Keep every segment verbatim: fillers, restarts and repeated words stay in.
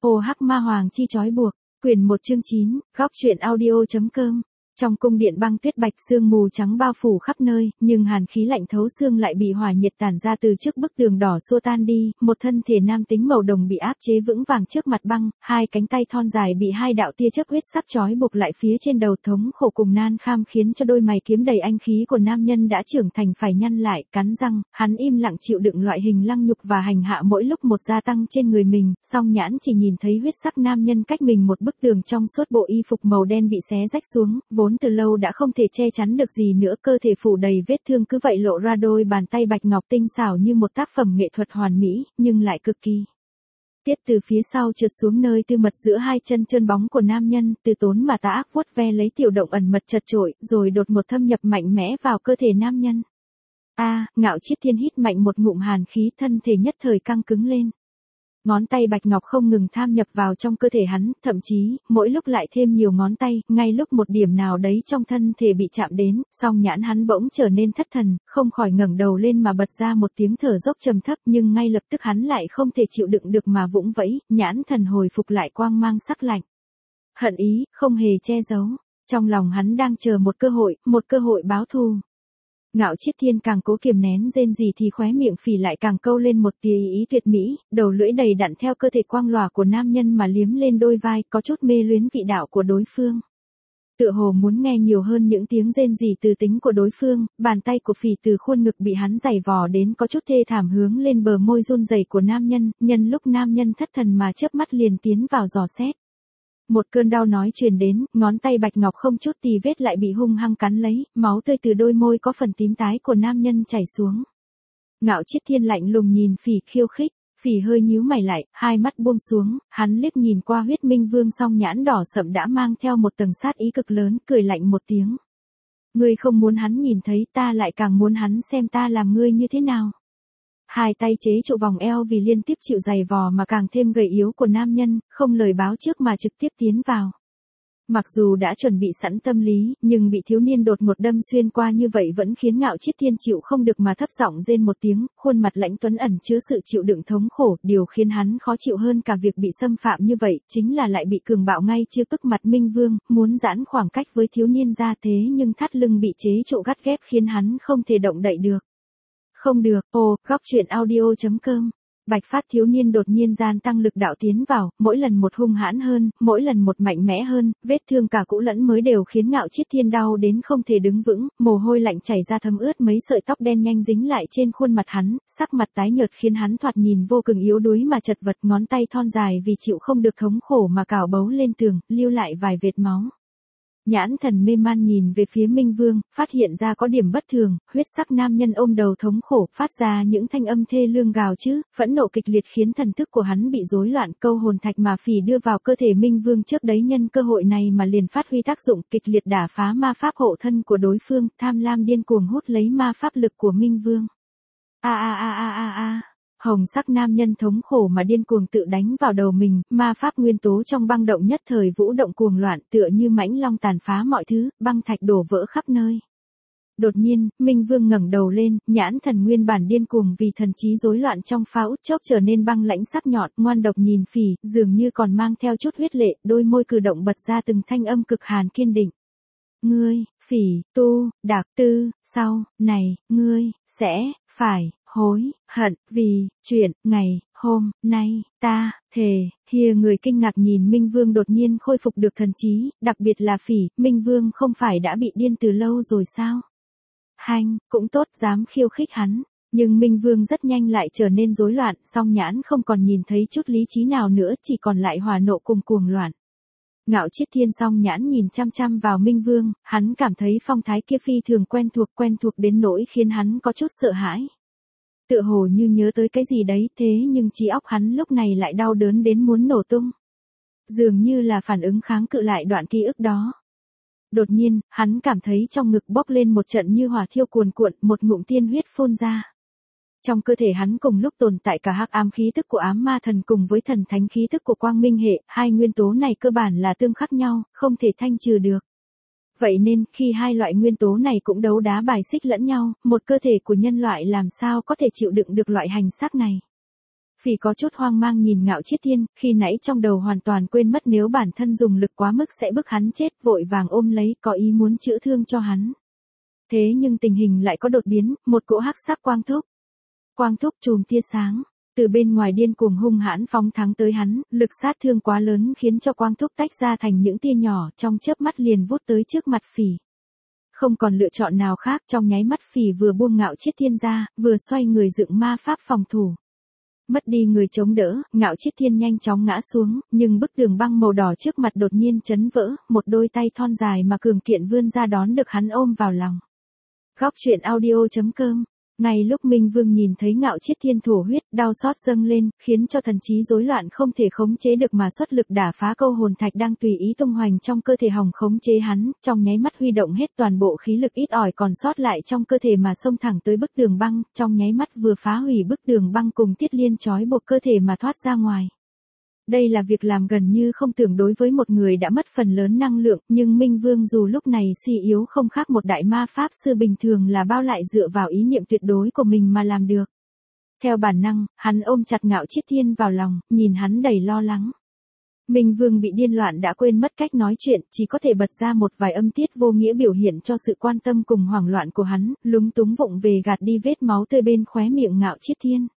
Ô hắc ma hoàng chi trói buộc, quyển một chương chín, góc truyện audio.com. Trong cung điện băng tuyết bạch sương mù trắng bao phủ khắp nơi, nhưng hàn khí lạnh thấu xương lại bị hỏa nhiệt tản ra từ trước bức tường đỏ xua tan đi, một thân thể nam tính màu đồng bị áp chế vững vàng trước mặt băng, hai cánh tay thon dài bị hai đạo tia chớp huyết sắc trói buộc lại phía trên đầu, thống khổ cùng nan kham khiến cho đôi mày kiếm đầy anh khí của nam nhân đã trưởng thành phải nhăn lại, cắn răng, hắn im lặng chịu đựng loại hình lăng nhục và hành hạ mỗi lúc một gia tăng trên người mình, song nhãn chỉ nhìn thấy huyết sắc nam nhân cách mình một bức tường trong suốt bộ y phục màu đen bị xé rách xuống, vốn từ lâu đã không thể che chắn được gì nữa, cơ thể phủ đầy vết thương cứ vậy lộ ra đôi bàn tay bạch ngọc tinh xảo như một tác phẩm nghệ thuật hoàn mỹ, nhưng lại cực kỳ tiết từ phía sau trượt xuống nơi tư mật giữa hai chân trơn bóng của nam nhân, từ tốn mà tà ác vuốt ve lấy tiểu động ẩn mật chật chội, rồi đột một thâm nhập mạnh mẽ vào cơ thể nam nhân. A, Ngạo Chiết Thiên hít mạnh một ngụm hàn khí, thân thể nhất thời căng cứng lên. Ngón tay bạch ngọc không ngừng tham nhập vào trong cơ thể hắn, thậm chí, mỗi lúc lại thêm nhiều ngón tay, ngay lúc một điểm nào đấy trong thân thể bị chạm đến, song nhãn hắn bỗng trở nên thất thần, không khỏi ngẩng đầu lên mà bật ra một tiếng thở dốc trầm thấp, nhưng ngay lập tức hắn lại không thể chịu đựng được mà vũng vẫy, nhãn thần hồi phục lại quang mang sắc lạnh. Hận ý, không hề che giấu. Trong lòng hắn đang chờ một cơ hội, một cơ hội báo thù. Ngạo Chiết Thiên càng cố kiềm nén rên rỉ thì khóe miệng phì lại càng câu lên một tia ý tuyệt mỹ, đầu lưỡi đầy đặn theo cơ thể quang lòa của nam nhân mà liếm lên đôi vai, có chút mê luyến vị đạo của đối phương. Tựa hồ muốn nghe nhiều hơn những tiếng rên rỉ từ tính của đối phương, bàn tay của phì từ khuôn ngực bị hắn giày vò đến có chút thê thảm hướng lên bờ môi run rẩy của nam nhân, nhân lúc nam nhân thất thần mà chớp mắt liền tiến vào dò xét. Một cơn đau nói truyền đến, ngón tay bạch ngọc không chút tì vết lại bị hung hăng cắn lấy, máu tươi từ đôi môi có phần tím tái của nam nhân chảy xuống. Ngạo Chiết Thiên lạnh lùng nhìn phỉ khiêu khích, phỉ hơi nhíu mày lại, hai mắt buông xuống, hắn liếc nhìn qua huyết minh vương song nhãn đỏ sậm đã mang theo một tầng sát ý cực lớn, cười lạnh một tiếng. Ngươi không muốn hắn nhìn thấy, ta lại càng muốn hắn xem ta làm ngươi như thế nào. Hai tay chế trụ vòng eo vì liên tiếp chịu giày vò mà càng thêm gầy yếu của nam nhân, không lời báo trước mà trực tiếp tiến vào. Mặc dù đã chuẩn bị sẵn tâm lý, nhưng bị thiếu niên đột ngột đâm xuyên qua như vậy vẫn khiến Ngạo Chiết Thiên chịu không được mà thấp giọng rên một tiếng, khuôn mặt lãnh tuấn ẩn chứa sự chịu đựng thống khổ, điều khiến hắn khó chịu hơn cả việc bị xâm phạm như vậy, chính là lại bị cường bạo ngay trước tức mặt Minh Vương, muốn giãn khoảng cách với thiếu niên ra thế nhưng thắt lưng bị chế trụ gắt ghép khiến hắn không thể động đậy được. Không được, ồ, góc truyện audio.com. Bạch phát thiếu niên đột nhiên gian tăng lực đạo tiến vào, mỗi lần một hung hãn hơn, mỗi lần một mạnh mẽ hơn, vết thương cả cũ lẫn mới đều khiến Ngạo Chiết Thiên đau đến không thể đứng vững, mồ hôi lạnh chảy ra thấm ướt mấy sợi tóc đen nhanh dính lại trên khuôn mặt hắn, sắc mặt tái nhợt khiến hắn thoạt nhìn vô cùng yếu đuối mà chật vật, ngón tay thon dài vì chịu không được thống khổ mà cào bấu lên tường, lưu lại vài vệt máu. Nhãn thần mê man nhìn về phía Minh Vương, phát hiện ra có điểm bất thường, huyết sắc nam nhân ôm đầu thống khổ, phát ra những thanh âm thê lương gào chứ, phẫn nộ kịch liệt khiến thần thức của hắn bị rối loạn, câu hồn thạch mà phỉ đưa vào cơ thể Minh Vương trước đấy nhân cơ hội này mà liền phát huy tác dụng, kịch liệt đả phá ma pháp hộ thân của đối phương, tham lam điên cuồng hút lấy ma pháp lực của Minh Vương. A a a a a a. Hồng sắc nam nhân thống khổ mà điên cuồng tự đánh vào đầu mình, ma pháp nguyên tố trong băng động nhất thời vũ động cuồng loạn tựa như mãnh long tàn phá mọi thứ, băng thạch đổ vỡ khắp nơi. Đột nhiên, Minh Vương ngẩng đầu lên, nhãn thần nguyên bản điên cuồng vì thần trí rối loạn trong pha út chốc trở nên băng lãnh sắc nhọn, ngoan độc nhìn phỉ, dường như còn mang theo chút huyết lệ, đôi môi cử động bật ra từng thanh âm cực hàn kiên định. Ngươi, phỉ, tu, đạc tư, sau, này, ngươi, sẽ, phải, hối, hận, vì, chuyện, ngày, hôm, nay, ta, thề, hìa người kinh ngạc nhìn Minh Vương đột nhiên khôi phục được thần trí, đặc biệt là phỉ, Minh Vương không phải đã bị điên từ lâu rồi sao? Hanh, cũng tốt dám khiêu khích hắn, nhưng Minh Vương rất nhanh lại trở nên rối loạn, song nhãn không còn nhìn thấy chút lý trí nào nữa, chỉ còn lại hỏa nộ cùng cuồng loạn. Ngạo Chiết Thiên song nhãn nhìn chăm chăm vào Minh Vương, hắn cảm thấy phong thái kia phi thường quen thuộc quen thuộc đến nỗi khiến hắn có chút sợ hãi. Tựa hồ như nhớ tới cái gì đấy, thế nhưng trí óc hắn lúc này lại đau đớn đến muốn nổ tung. Dường như là phản ứng kháng cự lại đoạn ký ức đó. Đột nhiên, hắn cảm thấy trong ngực bốc lên một trận như hỏa thiêu cuồn cuộn, một ngụm tiên huyết phun ra. Trong cơ thể hắn cùng lúc tồn tại cả hắc ám khí tức của ám ma thần cùng với thần thánh khí tức của quang minh hệ, hai nguyên tố này cơ bản là tương khắc nhau, không thể thanh trừ được. Vậy nên, khi hai loại nguyên tố này cũng đấu đá bài xích lẫn nhau, một cơ thể của nhân loại làm sao có thể chịu đựng được loại hành xác này. Phỉ có chút hoang mang nhìn Ngạo Chiết Thiên, khi nãy trong đầu hoàn toàn quên mất nếu bản thân dùng lực quá mức sẽ bức hắn chết, vội vàng ôm lấy, có ý muốn chữa thương cho hắn. Thế nhưng tình hình lại có đột biến, một cỗ hắc sắc quang thúc. Quang thúc chùm tia sáng, từ bên ngoài điên cuồng hung hãn phóng thắng tới hắn, lực sát thương quá lớn khiến cho quang thúc tách ra thành những tia nhỏ, trong chớp mắt liền vút tới trước mặt Phỉ. Không còn lựa chọn nào khác, trong nháy mắt Phỉ vừa buông Ngạo Chiết Thiên ra, vừa xoay người dựng ma pháp phòng thủ. Mất đi người chống đỡ, Ngạo Chiết Thiên nhanh chóng ngã xuống, nhưng bức tường băng màu đỏ trước mặt đột nhiên chấn vỡ, một đôi tay thon dài mà cường kiện vươn ra đón được hắn ôm vào lòng. Góc truyện audio chấm com. Ngay lúc Minh Vương nhìn thấy Ngạo Chiết Thiên thổ huyết, đau xót dâng lên, khiến cho thần trí rối loạn không thể khống chế được mà xuất lực đả phá câu hồn thạch đang tùy ý tung hoành trong cơ thể hòng khống chế hắn, trong nháy mắt huy động hết toàn bộ khí lực ít ỏi còn sót lại trong cơ thể mà xông thẳng tới bức tường băng, trong nháy mắt vừa phá hủy bức tường băng cùng Tiết Liên trói buộc cơ thể mà thoát ra ngoài. Đây là việc làm gần như không tưởng đối với một người đã mất phần lớn năng lượng, nhưng Minh Vương dù lúc này suy yếu không khác một đại ma pháp sư bình thường là bao lại dựa vào ý niệm tuyệt đối của mình mà làm được. Theo bản năng, hắn ôm chặt Ngạo Chiết Thiên vào lòng, nhìn hắn đầy lo lắng. Minh Vương bị điên loạn đã quên mất cách nói chuyện, chỉ có thể bật ra một vài âm tiết vô nghĩa biểu hiện cho sự quan tâm cùng hoảng loạn của hắn, lúng túng vụng về gạt đi vết máu tươi bên khóe miệng Ngạo Chiết Thiên.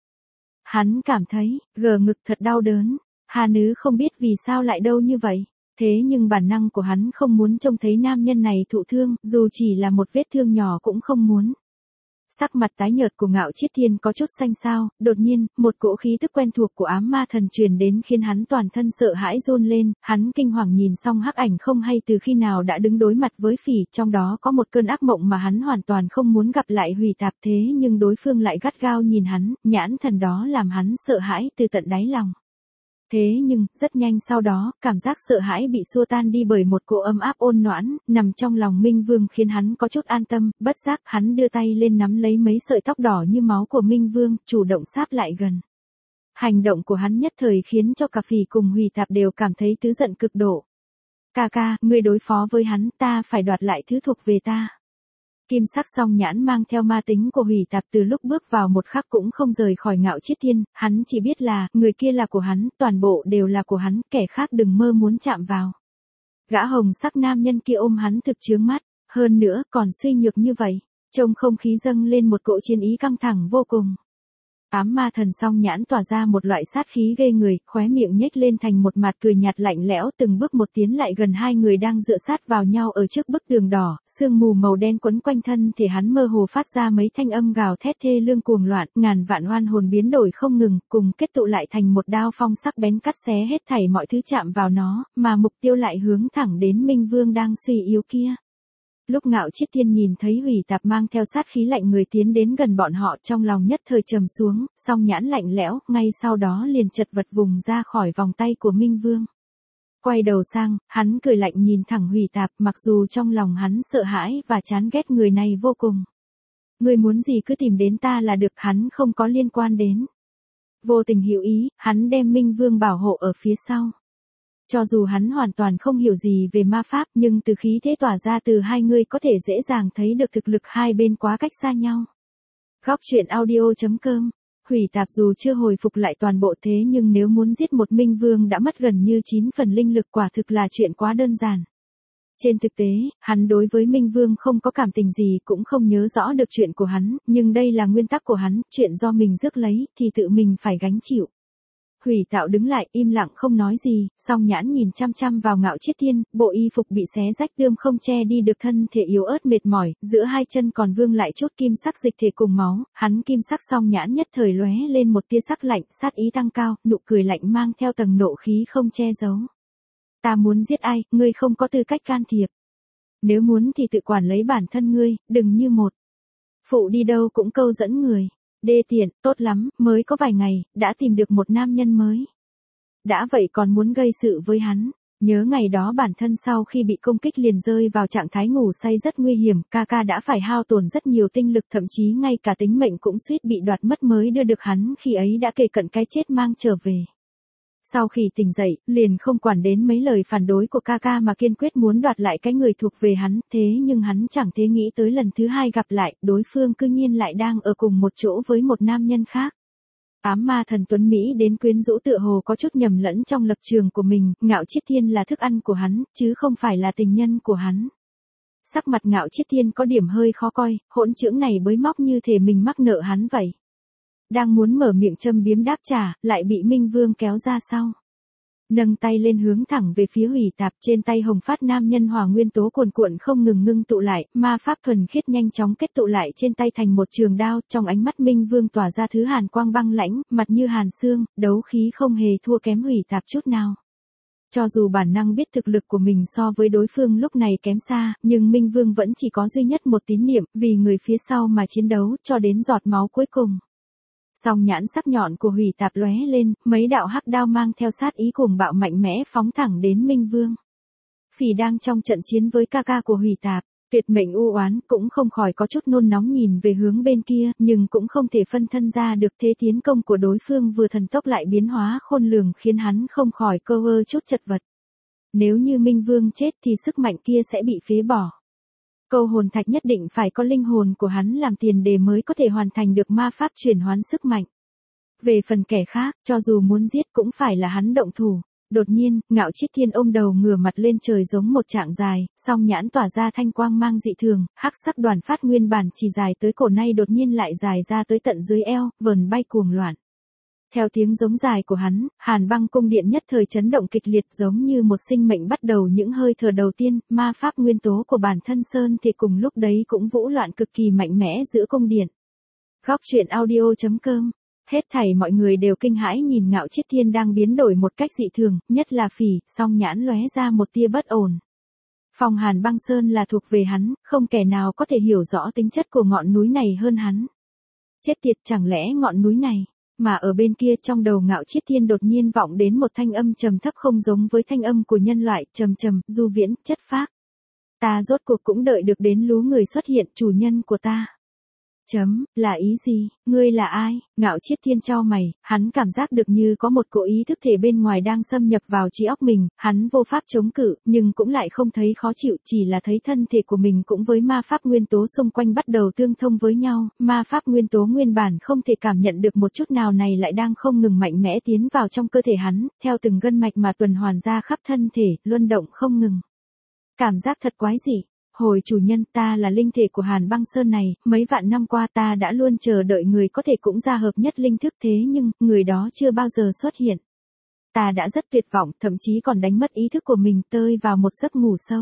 Hắn cảm thấy, gờ ngực thật đau đớn. Hà Nữ không biết vì sao lại đau như vậy, thế nhưng bản năng của hắn không muốn trông thấy nam nhân này thụ thương, dù chỉ là một vết thương nhỏ cũng không muốn. Sắc mặt tái nhợt của Ngạo Chiết Thiên có chút xanh xao, đột nhiên, một cỗ khí tức quen thuộc của ám ma thần truyền đến khiến hắn toàn thân sợ hãi run lên, hắn kinh hoàng nhìn xong hắc ảnh không hay từ khi nào đã đứng đối mặt với Phỉ, trong đó có một cơn ác mộng mà hắn hoàn toàn không muốn gặp lại Hủy Tạp thế nhưng đối phương lại gắt gao nhìn hắn, nhãn thần đó làm hắn sợ hãi từ tận đáy lòng. Thế nhưng, rất nhanh sau đó, cảm giác sợ hãi bị xua tan đi bởi một cỗ ấm áp ôn noãn, nằm trong lòng Minh Vương khiến hắn có chút an tâm, bất giác hắn đưa tay lên nắm lấy mấy sợi tóc đỏ như máu của Minh Vương, chủ động sáp lại gần. Hành động của hắn nhất thời khiến cho cả Phỉ cùng Hủy Tạp đều cảm thấy tứ giận cực độ. Ca ca, ngươi đối phó với hắn, ta phải đoạt lại thứ thuộc về ta. Kim sắc song nhãn mang theo ma tính của Hủy Tạp từ lúc bước vào một khắc cũng không rời khỏi Ngạo Chiết Thiên, hắn chỉ biết là, người kia là của hắn, toàn bộ đều là của hắn, kẻ khác đừng mơ muốn chạm vào. Gã hồng sắc nam nhân kia ôm hắn thực chướng mắt, hơn nữa còn suy nhược như vậy, trong không khí dâng lên một cỗ chiến ý căng thẳng vô cùng. Ám ma thần song nhãn tỏa ra một loại sát khí ghê người, khóe miệng nhếch lên thành một mặt cười nhạt lạnh lẽo, từng bước một tiến lại gần hai người đang dựa sát vào nhau ở trước bức tường đỏ, sương mù màu đen quấn quanh thân thể hắn mơ hồ phát ra mấy thanh âm gào thét thê lương cuồng loạn, ngàn vạn oan hồn biến đổi không ngừng, cùng kết tụ lại thành một đao phong sắc bén cắt xé hết thảy mọi thứ chạm vào nó, mà mục tiêu lại hướng thẳng đến Minh Vương đang suy yếu kia. Lúc Ngạo Chiết Thiên nhìn thấy Hủy Tạp mang theo sát khí lạnh người tiến đến gần bọn họ, trong lòng nhất thời trầm xuống, song nhãn lạnh lẽo, ngay sau đó liền chật vật vùng ra khỏi vòng tay của Minh Vương. Quay đầu sang, hắn cười lạnh nhìn thẳng Hủy Tạp, mặc dù trong lòng hắn sợ hãi và chán ghét người này vô cùng. Ngươi muốn gì cứ tìm đến ta là được, hắn không có liên quan đến. Vô tình hữu ý, hắn đem Minh Vương bảo hộ ở phía sau. Cho dù hắn hoàn toàn không hiểu gì về ma pháp, nhưng từ khí thế tỏa ra từ hai người có thể dễ dàng thấy được thực lực hai bên quá cách xa nhau. Góc truyện audio chấm com. Hủy Tạp dù chưa hồi phục lại toàn bộ thế nhưng nếu muốn giết một Minh Vương đã mất gần như chín phần linh lực quả thực là chuyện quá đơn giản. Trên thực tế, hắn đối với Minh Vương không có cảm tình gì cũng không nhớ rõ được chuyện của hắn, nhưng đây là nguyên tắc của hắn, chuyện do mình rước lấy thì tự mình phải gánh chịu. Hủy Tạo đứng lại im lặng không nói gì, song nhãn nhìn chăm chăm vào Ngạo Chiết Thiên, bộ y phục bị xé rách tươm không che đi được thân thể yếu ớt mệt mỏi, giữa hai chân còn vương lại chút kim sắc dịch thể cùng máu, hắn kim sắc song nhãn nhất thời lóe lên một tia sắc lạnh, sát ý tăng cao, nụ cười lạnh mang theo tầng nộ khí không che giấu. Ta muốn giết ai, ngươi không có tư cách can thiệp. Nếu muốn thì tự quản lấy bản thân ngươi, đừng như một phụ đi đâu cũng câu dẫn người. Đê tiện, tốt lắm, mới có vài ngày, đã tìm được một nam nhân mới. Đã vậy còn muốn gây sự với hắn. Nhớ ngày đó bản thân sau khi bị công kích liền rơi vào trạng thái ngủ say rất nguy hiểm, ca ca đã phải hao tổn rất nhiều tinh lực, thậm chí ngay cả tính mệnh cũng suýt bị đoạt mất mới đưa được hắn, khi ấy đã kề cận cái chết mang trở về. Sau khi tỉnh dậy, liền không quản đến mấy lời phản đối của ca ca mà kiên quyết muốn đoạt lại cái người thuộc về hắn, thế nhưng hắn chẳng thể nghĩ tới lần thứ hai gặp lại, đối phương cư nhiên lại đang ở cùng một chỗ với một nam nhân khác. Ám ma thần tuấn Mỹ đến quyến rũ tựa hồ có chút nhầm lẫn trong lập trường của mình, Ngạo Chiết Thiên là thức ăn của hắn, chứ không phải là tình nhân của hắn. Sắc mặt Ngạo Chiết Thiên có điểm hơi khó coi, hỗn trưởng này bới móc như thể mình mắc nợ hắn vậy. Đang muốn mở miệng châm biếm đáp trả, lại bị Minh Vương kéo ra sau. Nâng tay lên hướng thẳng về phía Hủy Tạp, trên tay hồng phát nam nhân hỏa nguyên tố cuồn cuộn không ngừng ngưng tụ lại, ma pháp thuần khiết nhanh chóng kết tụ lại trên tay thành một trường đao, trong ánh mắt Minh Vương tỏa ra thứ hàn quang băng lãnh, mặt như hàn xương, đấu khí không hề thua kém Hủy Tạp chút nào. Cho dù bản năng biết thực lực của mình so với đối phương lúc này kém xa, nhưng Minh Vương vẫn chỉ có duy nhất một tín niệm, vì người phía sau mà chiến đấu, cho đến giọt máu cuối cùng. Song nhãn sắc nhọn của Hủy Tạp lóe lên, mấy đạo hắc đao mang theo sát ý cuồng bạo mạnh mẽ phóng thẳng đến Minh Vương. Phỉ đang trong trận chiến với ca ca của Hủy Tạp, tuyệt mệnh u oán cũng không khỏi có chút nôn nóng nhìn về hướng bên kia, nhưng cũng không thể phân thân ra được thế tiến công của đối phương vừa thần tốc lại biến hóa khôn lường khiến hắn không khỏi cơ vơ chút chật vật. Nếu như Minh Vương chết thì sức mạnh kia sẽ bị phế bỏ. Câu hồn thạch nhất định phải có linh hồn của hắn làm tiền đề mới có thể hoàn thành được ma pháp chuyển hoán sức mạnh. Về phần kẻ khác, cho dù muốn giết cũng phải là hắn động thủ. Đột nhiên, Ngạo Chiết Thiên ôm đầu ngửa mặt lên trời giống một trạng dài, song nhãn tỏa ra thanh quang mang dị thường, hắc sắc đoàn phát nguyên bản chỉ dài tới cổ nay đột nhiên lại dài ra tới tận dưới eo, vờn bay cuồng loạn. Theo tiếng giống dài của hắn, Hàn Băng cung điện nhất thời chấn động kịch liệt giống như một sinh mệnh bắt đầu những hơi thở đầu tiên, ma pháp nguyên tố của bản thân Sơn thì cùng lúc đấy cũng vũ loạn cực kỳ mạnh mẽ giữa cung điện. Góc truyện audio chấm com. Hết thảy mọi người đều kinh hãi nhìn Ngạo Chiết Thiên đang biến đổi một cách dị thường, nhất là Phỉ, song nhãn lóe ra một tia bất ổn. Phong Hàn Băng Sơn là thuộc về hắn, không kẻ nào có thể hiểu rõ tính chất của ngọn núi này hơn hắn. Chết tiệt, chẳng lẽ ngọn núi này. Mà ở bên kia trong đầu Ngạo Chiết Thiên đột nhiên vọng đến một thanh âm trầm thấp không giống với thanh âm của nhân loại, trầm trầm, du viễn, chất phác. Ta rốt cuộc cũng đợi được đến lú người xuất hiện, chủ nhân của ta. Chấm, là ý gì, ngươi là ai? Ngạo Chiết Thiên chau mày, hắn cảm giác được như có một cỗ ý thức thể bên ngoài đang xâm nhập vào trí óc mình, hắn vô pháp chống cự, nhưng cũng lại không thấy khó chịu, chỉ là thấy thân thể của mình cũng với ma pháp nguyên tố xung quanh bắt đầu tương thông với nhau, ma pháp nguyên tố nguyên bản không thể cảm nhận được một chút nào này lại đang không ngừng mạnh mẽ tiến vào trong cơ thể hắn, theo từng gân mạch mà tuần hoàn ra khắp thân thể, luân động không ngừng. Cảm giác thật quái dị. Hồi chủ nhân, ta là linh thể của Hàn Băng Sơn này, mấy vạn năm qua ta đã luôn chờ đợi người có thể cũng ra hợp nhất linh thức thế nhưng, người đó chưa bao giờ xuất hiện. Ta đã rất tuyệt vọng, thậm chí còn đánh mất ý thức của mình tơi vào một giấc ngủ sâu.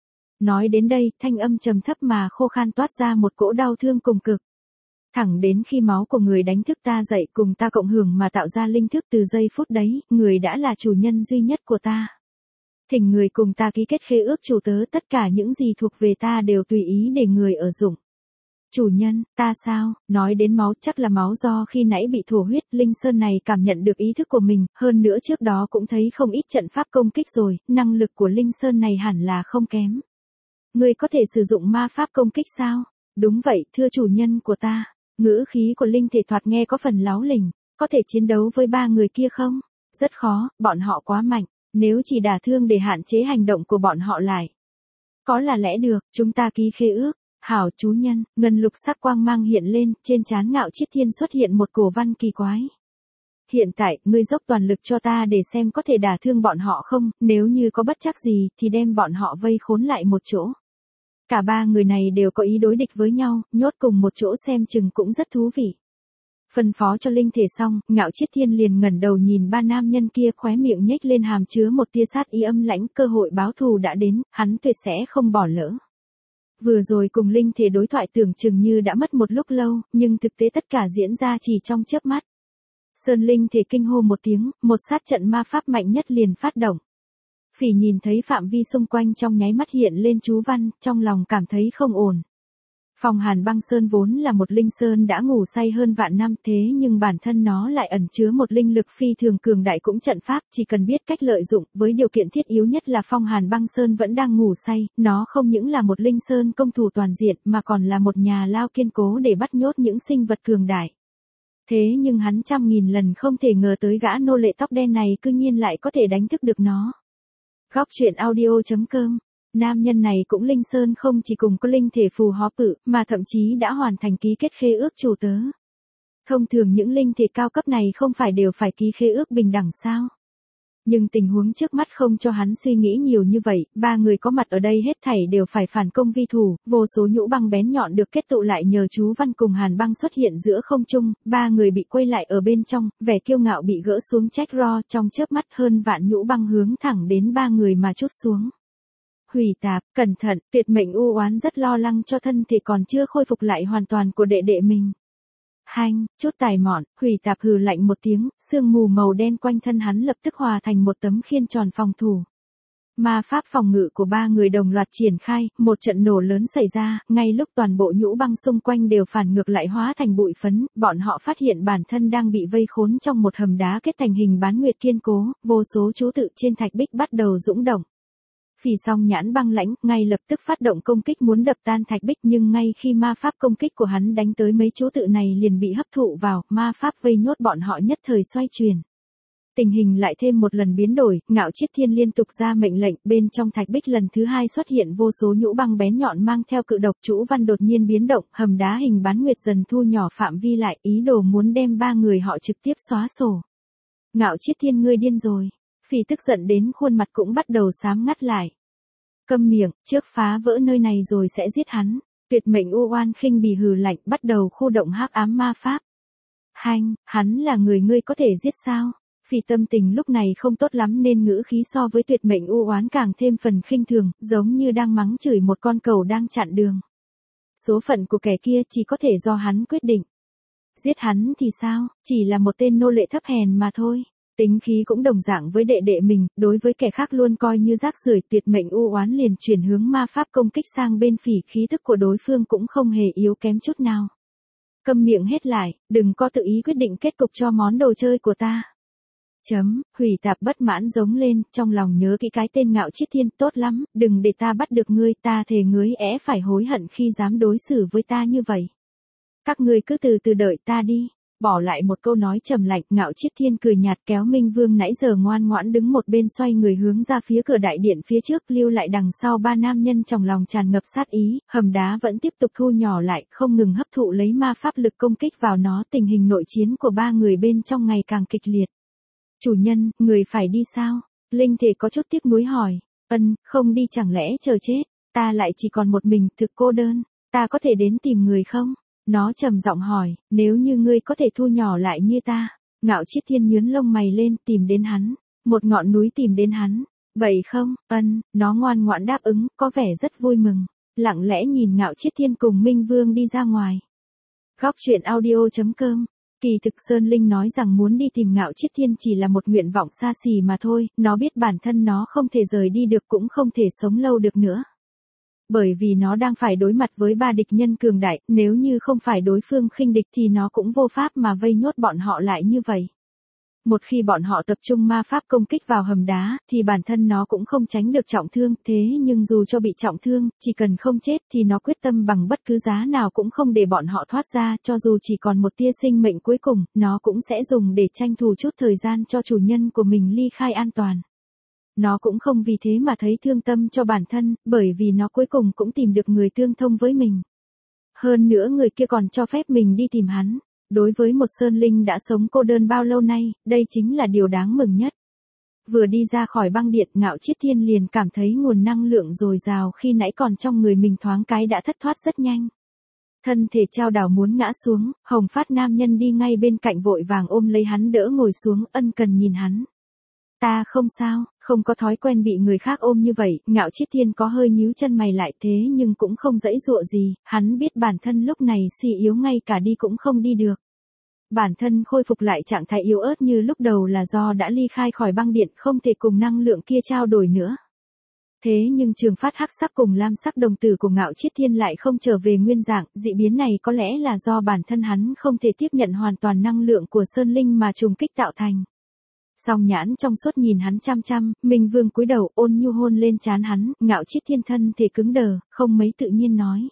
Nói đến đây, thanh âm trầm thấp mà khô khan toát ra một cỗ đau thương cùng cực. Thẳng đến khi máu của người đánh thức ta dậy cùng ta cộng hưởng mà tạo ra linh thức từ giây phút đấy, người đã là chủ nhân duy nhất của ta. Thỉnh người cùng ta ký kết khế ước chủ tớ, tất cả những gì thuộc về ta đều tùy ý để người ở dụng. Chủ nhân, ta sao? Nói đến máu chắc là máu do khi nãy bị thổ huyết, Linh Sơn này cảm nhận được ý thức của mình, hơn nữa trước đó cũng thấy không ít trận pháp công kích rồi, năng lực của Linh Sơn này hẳn là không kém. Người có thể sử dụng ma pháp công kích sao? Đúng vậy, thưa chủ nhân của ta. Ngữ khí của Linh thể thoạt nghe có phần láo lỉnh, có thể chiến đấu với ba người kia không? Rất khó, bọn họ quá mạnh. Nếu chỉ đả thương để hạn chế hành động của bọn họ lại. Có là lẽ được, chúng ta ký khế ước. Hảo chú nhân, ngân lục sắc quang mang hiện lên, trên trán Ngạo Chiết Thiên xuất hiện một cổ văn kỳ quái. Hiện tại, ngươi dốc toàn lực cho ta để xem có thể đả thương bọn họ không, nếu như có bất trắc gì, thì đem bọn họ vây khốn lại một chỗ. Cả ba người này đều có ý đối địch với nhau, nhốt cùng một chỗ xem chừng cũng rất thú vị. Phân phó cho linh thể xong, Ngạo Chiết Thiên liền ngẩng đầu nhìn ba nam nhân kia, khóe miệng nhếch lên hàm chứa một tia sát ý âm lãnh, cơ hội báo thù đã đến, hắn tuyệt sẽ không bỏ lỡ. Vừa rồi cùng linh thể đối thoại tưởng chừng như đã mất một lúc lâu, nhưng thực tế tất cả diễn ra chỉ trong chớp mắt. Sơn linh thể kinh hô một tiếng, một sát trận ma pháp mạnh nhất liền phát động. Phỉ nhìn thấy phạm vi xung quanh trong nháy mắt hiện lên chú văn, trong lòng cảm thấy không ổn. Phong Hàn Băng Sơn vốn là một linh sơn đã ngủ say hơn vạn năm, thế nhưng bản thân nó lại ẩn chứa một linh lực phi thường cường đại cũng trận pháp, chỉ cần biết cách lợi dụng, với điều kiện thiết yếu nhất là Phong Hàn Băng Sơn vẫn đang ngủ say, nó không những là một linh sơn công thủ toàn diện mà còn là một nhà lao kiên cố để bắt nhốt những sinh vật cường đại. Thế nhưng hắn trăm nghìn lần không thể ngờ tới gã nô lệ tóc đen này cư nhiên lại có thể đánh thức được nó. Góc truyện audio chấm com. Nam nhân này cũng linh sơn không chỉ cùng có linh thể phù hóa cự, mà thậm chí đã hoàn thành ký kết khế ước chủ tớ. Thông thường những linh thể cao cấp này không phải đều phải ký khế ước bình đẳng sao? Nhưng tình huống trước mắt không cho hắn suy nghĩ nhiều như vậy, ba người có mặt ở đây hết thảy đều phải phản công vi thủ, vô số nhũ băng bén nhọn được kết tụ lại nhờ chú Văn cùng Hàn Băng xuất hiện giữa không trung, ba người bị quay lại ở bên trong, vẻ kiêu ngạo bị gỡ xuống trách ro, trong chớp mắt hơn vạn nhũ băng hướng thẳng đến ba người mà trút xuống. Hủy Tạp, cẩn thận, Tuyệt Mệnh u oán rất lo lắng cho thân thể còn chưa khôi phục lại hoàn toàn của đệ đệ mình. Hanh, chút tài mọn, Hủy Tạp hừ lạnh một tiếng, sương mù màu đen quanh thân hắn lập tức hòa thành một tấm khiên tròn phòng thủ. Ma pháp phòng ngự của ba người đồng loạt triển khai, một trận nổ lớn xảy ra, ngay lúc toàn bộ nhũ băng xung quanh đều phản ngược lại hóa thành bụi phấn, bọn họ phát hiện bản thân đang bị vây khốn trong một hầm đá kết thành hình bán nguyệt kiên cố, vô số chú tự trên thạch bích bắt đầu dũng động. Phỉ Song Nhãn băng lãnh, ngay lập tức phát động công kích muốn đập tan thạch bích nhưng ngay khi ma pháp công kích của hắn đánh tới mấy chú tự này liền bị hấp thụ vào, ma pháp vây nhốt bọn họ nhất thời xoay chuyển. Tình hình lại thêm một lần biến đổi, Ngạo Chiết Thiên liên tục ra mệnh lệnh, bên trong thạch bích lần thứ hai xuất hiện vô số nhũ băng bén nhọn mang theo cự độc, chú văn đột nhiên biến động, hầm đá hình bán nguyệt dần thu nhỏ phạm vi lại, ý đồ muốn đem ba người họ trực tiếp xóa sổ. Ngạo Chiết Thiên, ngươi điên rồi. Phỉ tức giận đến khuôn mặt cũng bắt đầu xám ngắt lại. Câm miệng, trước phá vỡ nơi này rồi sẽ giết hắn. Tuyệt Mệnh u oan khinh bỉ hừ lạnh, bắt đầu khu động hắc ám ma pháp. Hanh, hắn là người ngươi có thể giết sao? Phỉ tâm tình lúc này không tốt lắm nên ngữ khí so với Tuyệt Mệnh u oán càng thêm phần khinh thường, giống như đang mắng chửi một con cẩu đang chặn đường. Số phận của kẻ kia chỉ có thể do hắn quyết định. Giết hắn thì sao, chỉ là một tên nô lệ thấp hèn mà thôi. Tính khí cũng đồng dạng với đệ đệ mình, đối với kẻ khác luôn coi như rác rưởi. Tuyệt Mệnh u oán liền chuyển hướng ma pháp công kích sang bên Phỉ, khí tức của đối phương cũng không hề yếu kém chút nào. Câm miệng hết lại, đừng có tự ý quyết định kết cục cho món đồ chơi của ta. Chấm, Hủy Tạp bất mãn giống lên, trong lòng nhớ kỹ cái tên Ngạo Chiết Thiên, tốt lắm, đừng để ta bắt được ngươi, ta thề ngươi é phải hối hận khi dám đối xử với ta như vậy. Các ngươi cứ từ từ đợi ta đi. Bỏ lại một câu nói trầm lạnh, Ngạo Chiết Thiên cười nhạt kéo Minh Vương nãy giờ ngoan ngoãn đứng một bên xoay người hướng ra phía cửa đại điện phía trước, lưu lại đằng sau ba nam nhân trong lòng tràn ngập sát ý, hầm đá vẫn tiếp tục thu nhỏ lại, không ngừng hấp thụ lấy ma pháp lực công kích vào nó, tình hình nội chiến của ba người bên trong ngày càng kịch liệt. Chủ nhân, người phải đi sao? Linh thể có chút tiếc nuối hỏi. Ân, không đi chẳng lẽ chờ chết, ta lại chỉ còn một mình, thực cô đơn, ta có thể đến tìm người không? Nó trầm giọng hỏi, nếu như ngươi có thể thu nhỏ lại như ta. Ngạo Chiết Thiên nhướng lông mày lên, tìm đến hắn. Một ngọn núi tìm đến hắn. Vậy không, ân, nó ngoan ngoãn đáp ứng, có vẻ rất vui mừng. Lặng lẽ nhìn Ngạo Chiết Thiên cùng Minh Vương đi ra ngoài. Góc truyện audio chấm com. Kỳ thực Sơn Linh nói rằng muốn đi tìm Ngạo Chiết Thiên chỉ là một nguyện vọng xa xỉ mà thôi, nó biết bản thân nó không thể rời đi được cũng không thể sống lâu được nữa. Bởi vì nó đang phải đối mặt với ba địch nhân cường đại, nếu như không phải đối phương khinh địch thì nó cũng vô pháp mà vây nhốt bọn họ lại như vậy. Một khi bọn họ tập trung ma pháp công kích vào hầm đá, thì bản thân nó cũng không tránh được trọng thương, thế nhưng dù cho bị trọng thương, chỉ cần không chết thì nó quyết tâm bằng bất cứ giá nào cũng không để bọn họ thoát ra, cho dù chỉ còn một tia sinh mệnh cuối cùng, nó cũng sẽ dùng để tranh thủ chút thời gian cho chủ nhân của mình ly khai an toàn. Nó cũng không vì thế mà thấy thương tâm cho bản thân, bởi vì nó cuối cùng cũng tìm được người tương thông với mình. Hơn nữa người kia còn cho phép mình đi tìm hắn. Đối với một Sơn Linh đã sống cô đơn bao lâu nay, đây chính là điều đáng mừng nhất. Vừa đi ra khỏi băng điện, Ngạo Chiết Thiên liền cảm thấy nguồn năng lượng dồi dào khi nãy còn trong người mình thoáng cái đã thất thoát rất nhanh. Thân thể trao đảo muốn ngã xuống, Hồng Phát nam nhân đi ngay bên cạnh vội vàng ôm lấy hắn đỡ ngồi xuống, ân cần nhìn hắn. Ta không sao, không có thói quen bị người khác ôm như vậy, Ngạo Chiết Thiên có hơi nhíu chân mày lại thế nhưng cũng không dãy dụa gì, hắn biết bản thân lúc này suy yếu ngay cả đi cũng không đi được. Bản thân khôi phục lại trạng thái yếu ớt như lúc đầu là do đã ly khai khỏi băng điện không thể cùng năng lượng kia trao đổi nữa. Thế nhưng trường phát hắc sắc cùng lam sắc đồng tử của Ngạo Chiết Thiên lại không trở về nguyên dạng, dị biến này có lẽ là do bản thân hắn không thể tiếp nhận hoàn toàn năng lượng của Sơn Linh mà trùng kích tạo thành. Song nhãn trong suốt nhìn hắn chăm chăm, Minh Vương cúi đầu ôn nhu hôn lên trán hắn, Ngạo Chiết Thiên thân thể cứng đờ, không mấy tự nhiên nói.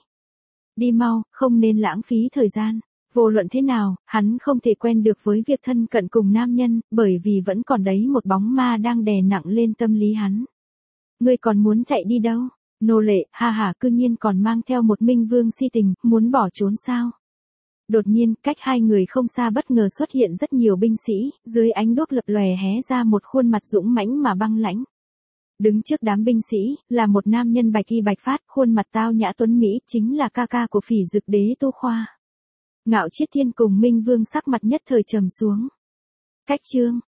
Đi mau, không nên lãng phí thời gian. Vô luận thế nào, hắn không thể quen được với việc thân cận cùng nam nhân, bởi vì vẫn còn đấy một bóng ma đang đè nặng lên tâm lý hắn. Ngươi còn muốn chạy đi đâu? Nô lệ, ha ha, cư nhiên còn mang theo một Minh Vương si tình, muốn bỏ trốn sao? Đột nhiên, cách hai người không xa bất ngờ xuất hiện rất nhiều binh sĩ, dưới ánh đuốc lập lòe hé ra một khuôn mặt dũng mãnh mà băng lãnh. Đứng trước đám binh sĩ, là một nam nhân bạch y bạch phát, khuôn mặt tao nhã tuấn mỹ, chính là ca ca của Phỉ Dực Đế Tô Khoa. Ngạo Chiết Thiên cùng Minh Vương sắc mặt nhất thời trầm xuống. Cách chương